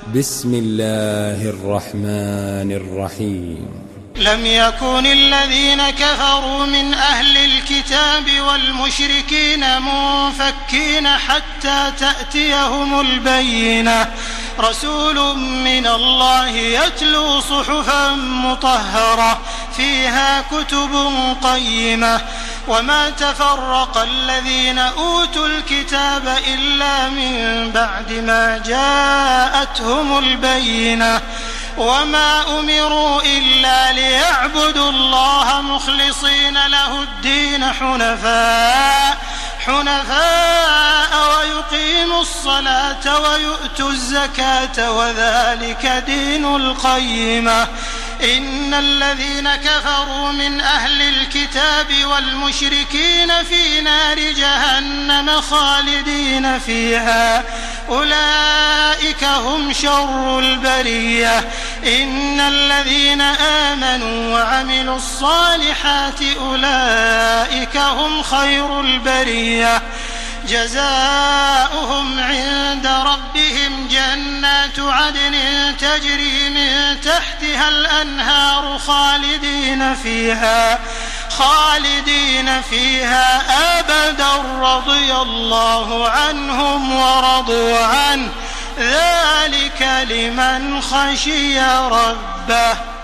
بسم الله الرحمن الرحيم. لم يكن الذين كفروا من أهل الكتاب والمشركين منفكين حتى تأتيهم البينة، رسول من الله يتلو صحفا مطهرة فيها كتب قيمة. وما تفرق الذين أوتوا الكتاب إلا من بعد ما جاءتهم البينة، وما أمروا إلا ليعبدوا الله مخلصين له الدين حنفاء ويقيموا الصلاة ويؤتوا الزكاة وذلك دين القيمة. إن الذين كفروا من أهل الكتاب والمشركين في نار جهنم خالدين فيها، أولئك هم شر البرية. إن الذين آمنوا وعملوا الصالحات أولئك هم خير البرية. جزاؤهم عند ربهم جنات عدن تجري من تحتها الأنهار خالدين فيها أبدا، رضي الله عنهم ورضوا عنه، ذلك لمن خشي ربه.